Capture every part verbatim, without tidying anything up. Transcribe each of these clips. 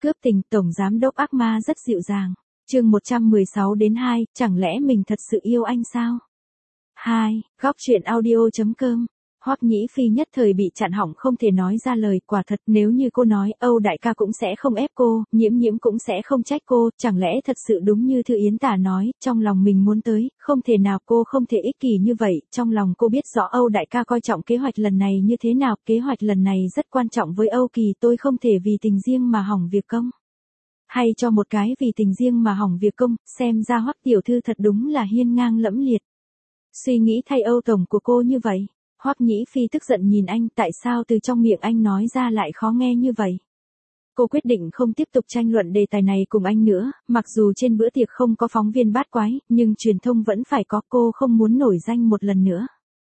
Cướp tình, tổng giám đốc ác ma rất dịu dàng. Chương một trăm mười sáu đến hai, chẳng lẽ mình thật sự yêu anh sao? hai. Góc truyện audio chấm com. Hoắc Nhĩ Phi nhất thời bị chặn họng không thể nói ra lời, quả thật nếu như cô nói Âu đại ca cũng sẽ không ép cô, Nhiễm Nhiễm cũng sẽ không trách cô, chẳng lẽ thật sự đúng như Thư Yến Tả nói, trong lòng mình muốn tới, không thể nào cô không thể ích kỷ như vậy, trong lòng cô biết rõ Âu đại ca coi trọng kế hoạch lần này như thế nào, kế hoạch lần này rất quan trọng với Âu Kỳ, tôi không thể vì tình riêng mà hỏng việc công. Hay cho một cái vì tình riêng mà hỏng việc công, xem ra Hoắc tiểu thư thật đúng là hiên ngang lẫm liệt. Suy nghĩ thay Âu tổng của cô như vậy. Hoắc Nhĩ Phi tức giận nhìn anh, tại sao từ trong miệng anh nói ra lại khó nghe như vậy? Cô quyết định không tiếp tục tranh luận đề tài này cùng anh nữa, mặc dù trên bữa tiệc không có phóng viên bát quái, nhưng truyền thông vẫn phải có, cô không muốn nổi danh một lần nữa.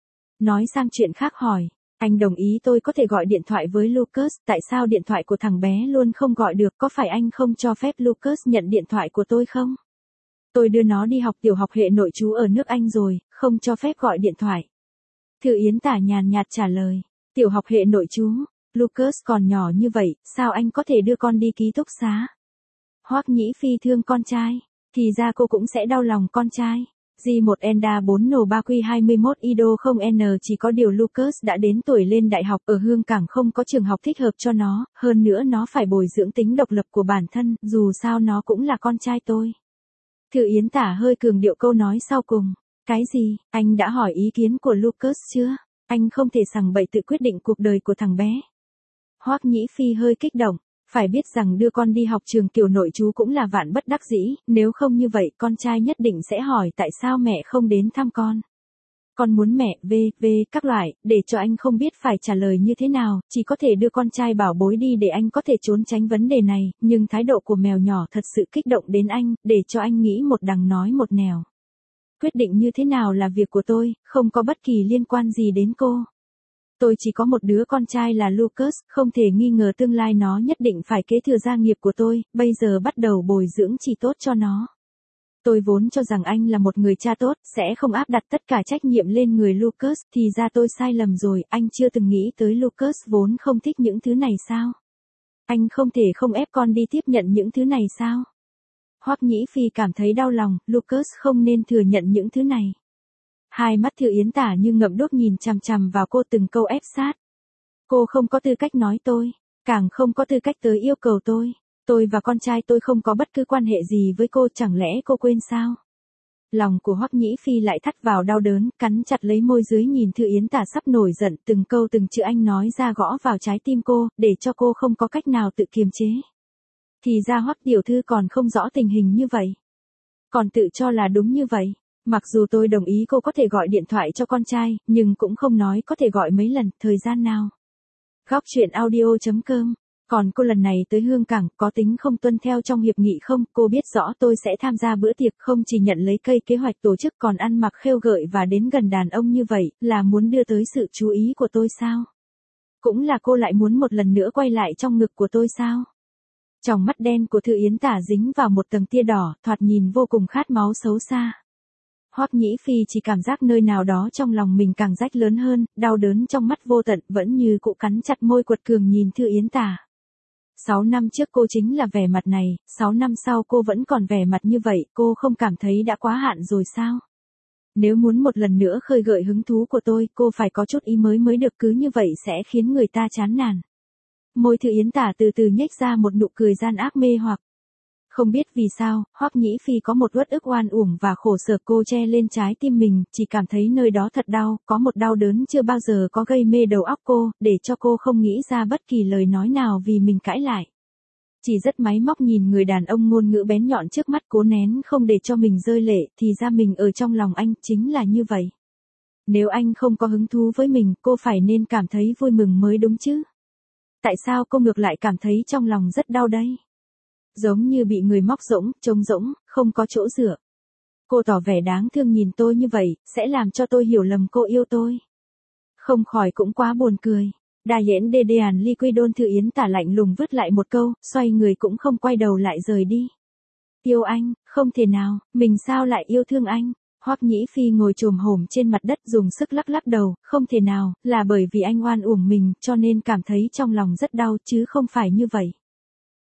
Nói sang chuyện khác hỏi, anh đồng ý tôi có thể gọi điện thoại với Lucas, tại sao điện thoại của thằng bé luôn không gọi được, có phải anh không cho phép Lucas nhận điện thoại của tôi không? Tôi đưa nó đi học tiểu học hệ nội trú ở nước Anh rồi, không cho phép gọi điện thoại. Thư Yến Tả nhàn nhạt trả lời, tiểu học hệ nội trú, Lucas còn nhỏ như vậy, sao anh có thể đưa con đi ký túc xá? Hoắc Nhĩ Phi thương con trai, thì ra cô cũng sẽ đau lòng con trai. G một Enda bốn N ba Q hai mươi mốt Ido không N chỉ có điều Lucas đã đến tuổi lên đại học, ở Hương Cảng không có trường học thích hợp cho nó, hơn nữa nó phải bồi dưỡng tính độc lập của bản thân, dù sao nó cũng là con trai tôi. Thư Yến Tả hơi cường điệu câu nói sau cùng. Cái gì, anh đã hỏi ý kiến của Lucas chưa? Anh không thể sằng bậy tự quyết định cuộc đời của thằng bé. Hoắc Nhĩ Phi hơi kích động, phải biết rằng đưa con đi học trường kiểu nội trú cũng là vạn bất đắc dĩ, nếu không như vậy con trai nhất định sẽ hỏi tại sao mẹ không đến thăm con. Con muốn mẹ, v, v, các loại, để cho anh không biết phải trả lời như thế nào, chỉ có thể đưa con trai bảo bối đi để anh có thể trốn tránh vấn đề này, nhưng thái độ của mèo nhỏ thật sự kích động đến anh, để cho anh nghĩ một đằng nói một nẻo. Quyết định như thế nào là việc của tôi, không có bất kỳ liên quan gì đến cô. Tôi chỉ có một đứa con trai là Lucas, không thể nghi ngờ tương lai nó nhất định phải kế thừa gia nghiệp của tôi, bây giờ bắt đầu bồi dưỡng chỉ tốt cho nó. Tôi vốn cho rằng anh là một người cha tốt, sẽ không áp đặt tất cả trách nhiệm lên người Lucas, thì ra tôi sai lầm rồi, anh chưa từng nghĩ tới Lucas vốn không thích những thứ này sao? Anh không thể không ép con đi tiếp nhận những thứ này sao? Hoắc Nhĩ Phi cảm thấy đau lòng, Lucas không nên thừa nhận những thứ này. Hai mắt Thư Yến Tả như ngậm đuốc nhìn chằm chằm vào cô từng câu ép sát. Cô không có tư cách nói tôi, càng không có tư cách tới yêu cầu tôi. Tôi và con trai tôi không có bất cứ quan hệ gì với cô, chẳng lẽ cô quên sao? Lòng của Hoắc Nhĩ Phi lại thắt vào đau đớn, cắn chặt lấy môi dưới nhìn Thư Yến Tả sắp nổi giận, từng câu từng chữ anh nói ra gõ vào trái tim cô, để cho cô không có cách nào tự kiềm chế. Thì ra Hoắc tiểu thư còn không rõ tình hình như vậy. Còn tự cho là đúng như vậy. Mặc dù tôi đồng ý cô có thể gọi điện thoại cho con trai, nhưng cũng không nói có thể gọi mấy lần, thời gian nào. Góc truyện audio chấm com. Còn cô lần này tới Hương Cảng, có tính không tuân theo trong hiệp nghị không? Cô biết rõ tôi sẽ tham gia bữa tiệc, không chỉ nhận lấy cây kế hoạch tổ chức còn ăn mặc khêu gợi và đến gần đàn ông như vậy, là muốn đưa tới sự chú ý của tôi sao? Cũng là cô lại muốn một lần nữa quay lại trong ngực của tôi sao? Tròng mắt đen của Thư Yến Tả dính vào một tầng tia đỏ, thoạt nhìn vô cùng khát máu xấu xa. Hoắc Nhĩ Phi chỉ cảm giác nơi nào đó trong lòng mình càng rách lớn hơn, đau đớn trong mắt vô tận, vẫn như cụ cắn chặt môi quật cường nhìn Thư Yến Tả. Sáu năm trước cô chính là vẻ mặt này, sáu năm sau cô vẫn còn vẻ mặt như vậy, cô không cảm thấy đã quá hạn rồi sao? Nếu muốn một lần nữa khơi gợi hứng thú của tôi, cô phải có chút ý mới mới được, cứ như vậy sẽ khiến người ta chán nản. Môi Thư Yến Tả từ từ nhếch ra một nụ cười gian ác mê hoặc. Không biết vì sao, Hoắc Nhĩ Phi có một uất ức oan uổng và khổ sở, cô che lên trái tim mình, chỉ cảm thấy nơi đó thật đau, có một đau đớn chưa bao giờ có gây mê đầu óc cô, để cho cô không nghĩ ra bất kỳ lời nói nào vì mình cãi lại. Chỉ rất máy móc nhìn người đàn ông ngôn ngữ bén nhọn trước mắt, cố nén không để cho mình rơi lệ, thì ra mình ở trong lòng anh chính là như vậy. Nếu anh không có hứng thú với mình, cô phải nên cảm thấy vui mừng mới đúng chứ. Tại sao cô ngược lại cảm thấy trong lòng rất đau đây? Giống như bị người móc rỗng, trống rỗng, không có chỗ dựa. Cô tỏ vẻ đáng thương nhìn tôi như vậy, sẽ làm cho tôi hiểu lầm cô yêu tôi. Không khỏi cũng quá buồn cười. Đa Yễn Đê Đê Hàn Liquidon. Thư Yến Tả lạnh lùng vứt lại một câu, xoay người cũng không quay đầu lại rời đi. Yêu anh, không thể nào, mình sao lại yêu thương anh? Hoắc Nhĩ Phi ngồi chồm hổm trên mặt đất dùng sức lắc lắc đầu, không thể nào, là bởi vì anh oan uổng mình, cho nên cảm thấy trong lòng rất đau, chứ không phải như vậy.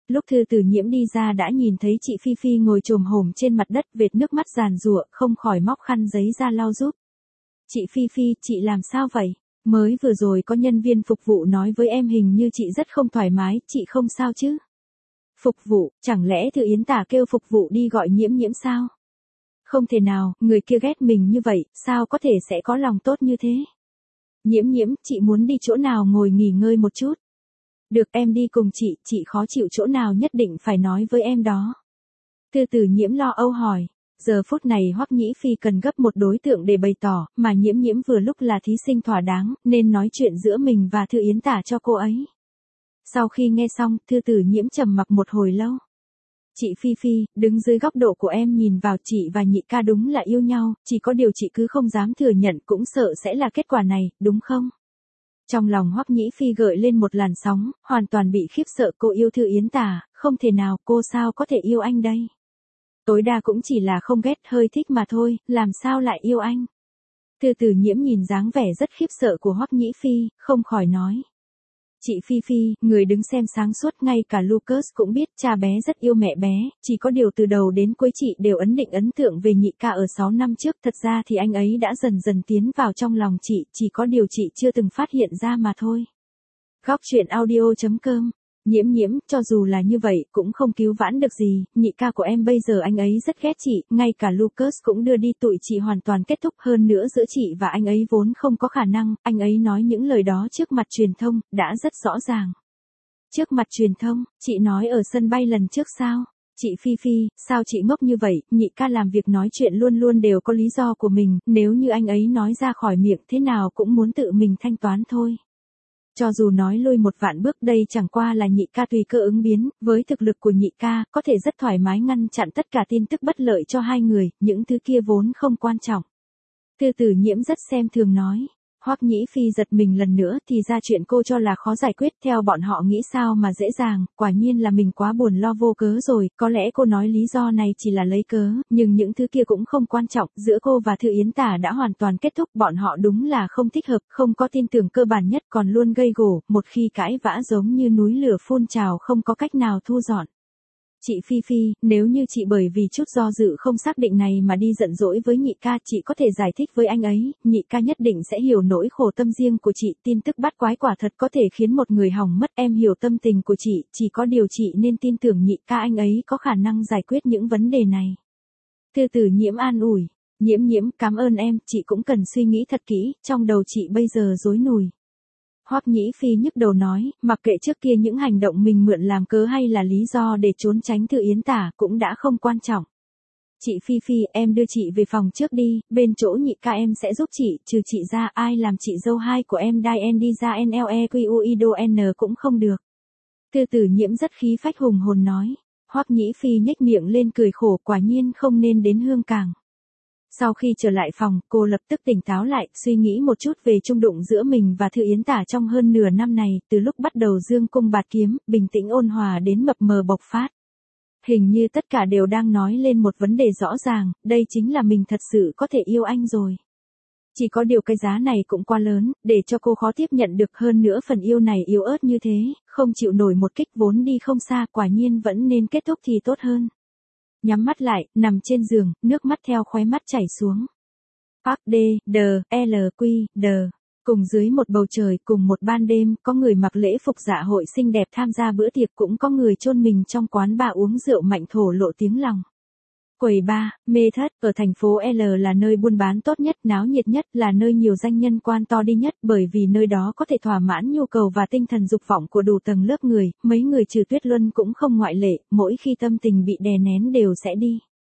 Lúc Thư Tử Nhiễm đi ra đã nhìn thấy chị Phi Phi ngồi chồm hổm trên mặt đất vệt nước mắt giàn giụa, không khỏi móc khăn giấy ra lau giúp. Chị Phi Phi, chị làm sao vậy? Mới vừa rồi có nhân viên phục vụ nói với em hình như chị rất không thoải mái, chị không sao chứ? Phục vụ, chẳng lẽ Thư Yến Tả kêu phục vụ đi gọi Nhiễm Nhiễm sao? Không thể nào, người kia ghét mình như vậy, sao có thể sẽ có lòng tốt như thế? Nhiễm Nhiễm, chị muốn đi chỗ nào ngồi nghỉ ngơi một chút. Được, em đi cùng chị, chị khó chịu chỗ nào nhất định phải nói với em đó. Thư Tử Nhiễm lo âu hỏi. Giờ phút này Hoắc Nhĩ Phi cần gấp một đối tượng để bày tỏ, mà Nhiễm Nhiễm vừa lúc là thí sinh thỏa đáng, nên nói chuyện giữa mình và Thư Yến Tả cho cô ấy. Sau khi nghe xong, Thư Tử Nhiễm trầm mặc một hồi lâu. Chị Phi Phi, đứng dưới góc độ của em nhìn vào, chị và nhị ca đúng là yêu nhau, chỉ có điều chị cứ không dám thừa nhận, cũng sợ sẽ là kết quả này, đúng không? Trong lòng Hoắc Nhĩ Phi gợi lên một làn sóng, hoàn toàn bị khiếp sợ. Cô yêu Thư Yến Tả, không thể nào, cô sao có thể yêu anh đây? Tối đa cũng chỉ là không ghét, hơi thích mà thôi, làm sao lại yêu anh? Thư Tử Nhiễm nhìn dáng vẻ rất khiếp sợ của Hoắc Nhĩ Phi, không khỏi nói. Chị Phi Phi, người đứng xem sáng suốt, ngay cả Lucas cũng biết cha bé rất yêu mẹ bé, chỉ có điều từ đầu đến cuối chị đều ấn định ấn tượng về nhị ca ở sáu năm trước, thật ra thì anh ấy đã dần dần tiến vào trong lòng chị, chỉ có điều chị chưa từng phát hiện ra mà thôi. Góc truyện audio chấm com. Nhiễm Nhiễm, cho dù là như vậy, cũng không cứu vãn được gì, nhị ca của em bây giờ anh ấy rất ghét chị, ngay cả Lucas cũng đưa đi, tụi chị hoàn toàn kết thúc, hơn nữa giữa chị và anh ấy vốn không có khả năng, anh ấy nói những lời đó trước mặt truyền thông, đã rất rõ ràng. Trước mặt truyền thông, chị nói ở sân bay lần trước sao? Chị Phi Phi, sao chị ngốc như vậy, nhị ca làm việc nói chuyện luôn luôn đều có lý do của mình, nếu như anh ấy nói ra khỏi miệng thế nào cũng muốn tự mình thanh toán thôi. Cho dù nói lui một vạn bước, đây chẳng qua là nhị ca tùy cơ ứng biến, với thực lực của nhị ca, có thể rất thoải mái ngăn chặn tất cả tin tức bất lợi cho hai người, những thứ kia vốn không quan trọng. Thư Tử Nhiễm rất xem thường nói. Hoắc Nhĩ Phi giật mình lần nữa, thì ra chuyện cô cho là khó giải quyết, theo bọn họ nghĩ sao mà dễ dàng, quả nhiên là mình quá buồn lo vô cớ rồi, có lẽ cô nói lý do này chỉ là lấy cớ, nhưng những thứ kia cũng không quan trọng, giữa cô và Thư Yến Tả đã hoàn toàn kết thúc, bọn họ đúng là không thích hợp, không có tin tưởng cơ bản nhất, còn luôn gây gổ, một khi cãi vã giống như núi lửa phun trào, không có cách nào thu dọn. Chị Phi Phi, nếu như chị bởi vì chút do dự không xác định này mà đi giận dỗi với nhị ca, chị có thể giải thích với anh ấy, nhị ca nhất định sẽ hiểu nỗi khổ tâm riêng của chị, tin tức bắt quái quả thật có thể khiến một người hỏng mất, em hiểu tâm tình của chị, chỉ có điều chị nên tin tưởng nhị ca, anh ấy có khả năng giải quyết những vấn đề này. Thư Tử Nhiễm an ủi, Nhiễm Nhiễm, cảm ơn em, chị cũng cần suy nghĩ thật kỹ, trong đầu chị bây giờ rối nùi. Hoắc Nhĩ Phi nhức đầu nói, mặc kệ trước kia những hành động mình mượn làm cớ hay là lý do để trốn tránh Thư Yến Tả cũng đã không quan trọng. Chị Phi Phi, em đưa chị về phòng trước đi, bên chỗ nhị ca em sẽ giúp chị, trừ chị ra ai làm chị dâu hai của em Diane đi ra en lờ e quy u i đê o en cũng không được. Thư Tử Nhiễm rất khí phách hùng hồn nói. Hoắc Nhĩ Phi nhếch miệng lên cười khổ, quả nhiên không nên đến Hương Cảng. Sau khi trở lại phòng, cô lập tức tỉnh táo lại, suy nghĩ một chút về chung đụng giữa mình và Thư Yến Tả trong hơn nửa năm này, từ lúc bắt đầu dương cung bạt kiếm, bình tĩnh ôn hòa đến mập mờ bộc phát. Hình như tất cả đều đang nói lên một vấn đề rõ ràng, đây chính là mình thật sự có thể yêu anh rồi. Chỉ có điều cái giá này cũng quá lớn, để cho cô khó tiếp nhận được, hơn nữa phần yêu này yếu ớt như thế, không chịu nổi một kích vốn đi không xa, quả nhiên vẫn nên kết thúc thì tốt hơn. Nhắm mắt lại, nằm trên giường, nước mắt theo khóe mắt chảy xuống. Park D, D, L, Q, D. Cùng dưới một bầu trời, cùng một ban đêm, có người mặc lễ phục dạ hội xinh đẹp tham gia bữa tiệc, cũng có người chôn mình trong quán bar uống rượu mạnh thổ lộ tiếng lòng. Quầy bar, mê thất, ở thành phố L là nơi buôn bán tốt nhất, náo nhiệt nhất, là nơi nhiều danh nhân quan to đi nhất, bởi vì nơi đó có thể thỏa mãn nhu cầu và tinh thần dục vọng của đủ tầng lớp người, mấy người trừ Tuyết Luân cũng không ngoại lệ, mỗi khi tâm tình bị đè nén đều sẽ đi.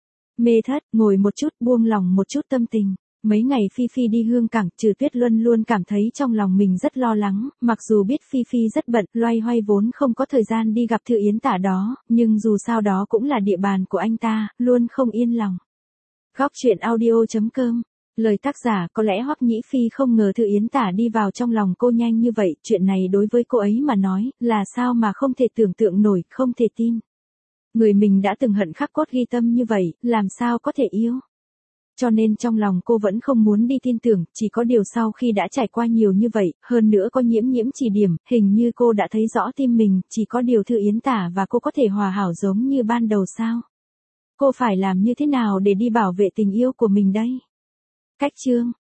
Mê thất, ngồi một chút, buông lòng một chút tâm tình. Mấy ngày Phi Phi đi Hương Cảng, trừ Tuyết Luân luôn cảm thấy trong lòng mình rất lo lắng, mặc dù biết Phi Phi rất bận, loay hoay vốn không có thời gian đi gặp Thư Yến Tả đó, nhưng dù sao đó cũng là địa bàn của anh ta, luôn không yên lòng. Góc truyện audio chấm com. Lời tác giả, có lẽ Hoắc Nhĩ Phi không ngờ Thư Yến Tả đi vào trong lòng cô nhanh như vậy, chuyện này đối với cô ấy mà nói, là sao mà không thể tưởng tượng nổi, không thể tin. Người mình đã từng hận khắc cốt ghi tâm như vậy, làm sao có thể yêu. Cho nên trong lòng cô vẫn không muốn đi tin tưởng, chỉ có điều sau khi đã trải qua nhiều như vậy, hơn nữa có Nhiễm Nhiễm chỉ điểm, hình như cô đã thấy rõ tim mình, chỉ có điều Thư Yến Tả và cô có thể hòa hảo giống như ban đầu sao? Cô phải làm như thế nào để đi bảo vệ tình yêu của mình đây? Cách chương